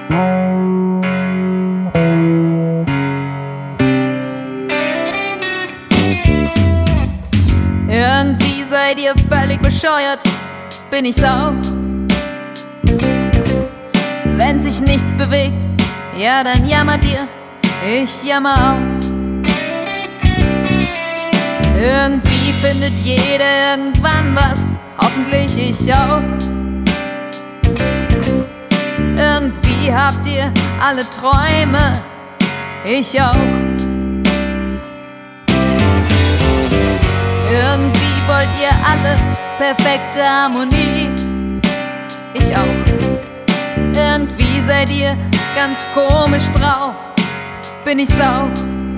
Irgendwie seid ihr völlig bescheuert, bin ich's auch. Wenn sich nichts bewegt, ja dann jammert ihr, ich jammer auch. Irgendwie findet jeder irgendwann was, hoffentlich ich auch. Irgendwie habt ihr alle Träume, ich auch. Irgendwie wollt ihr alle perfekte Harmonie, ich auch. Irgendwie seid ihr ganz komisch drauf, bin ich's auch.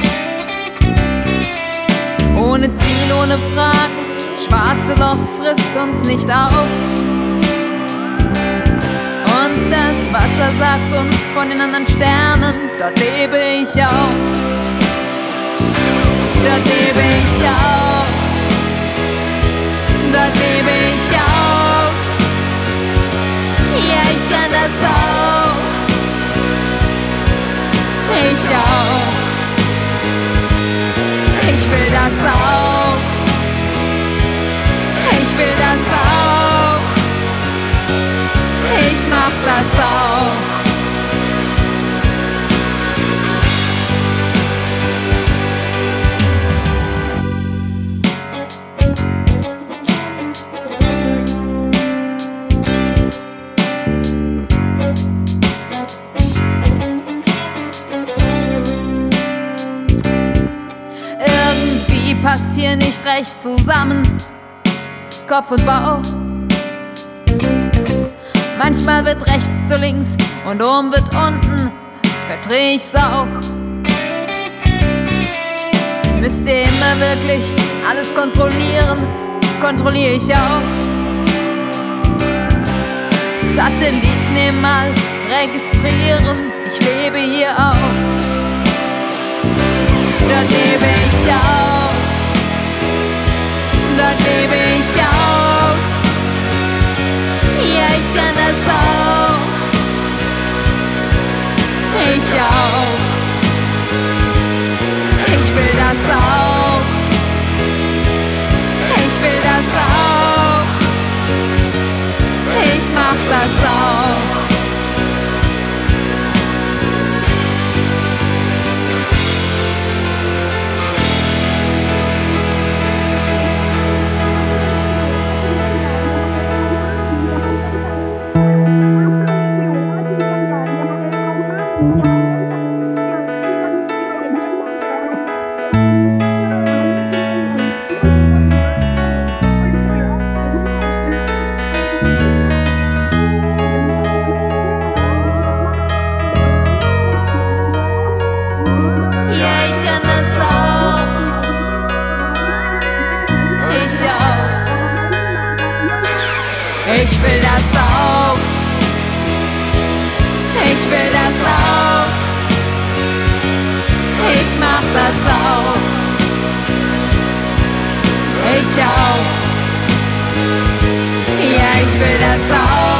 Ohne Ziel, ohne Fragen, das schwarze Loch frisst uns nicht auf. Und das Wasser sagt uns von den anderen Sternen, dort lebe ich auch. Dort lebe ich auch. Dort lebe ich auch. Ja, ich kann das auch. Ich auch. Ich will das auch. Ich will das auch. Ich mach das auch. Irgendwie passt hier nicht recht zusammen, Kopf und Bauch. Manchmal wird rechts zu links und oben wird unten, verdreh ich's auch. Müsst ihr immer wirklich alles kontrollieren, kontrolliere ich auch. Satelliten mal registrieren, ich lebe hier auch. Dort lebe ich auch. Dort lebe ich auch. Ja, ich kann das auch. Ich auch. Ich will das auch. Ich will das auch. Ich mach das auch. Ich will das auch. Ich will das auch. Ich mach das auch. Ich auch. Ja, ich will das auch.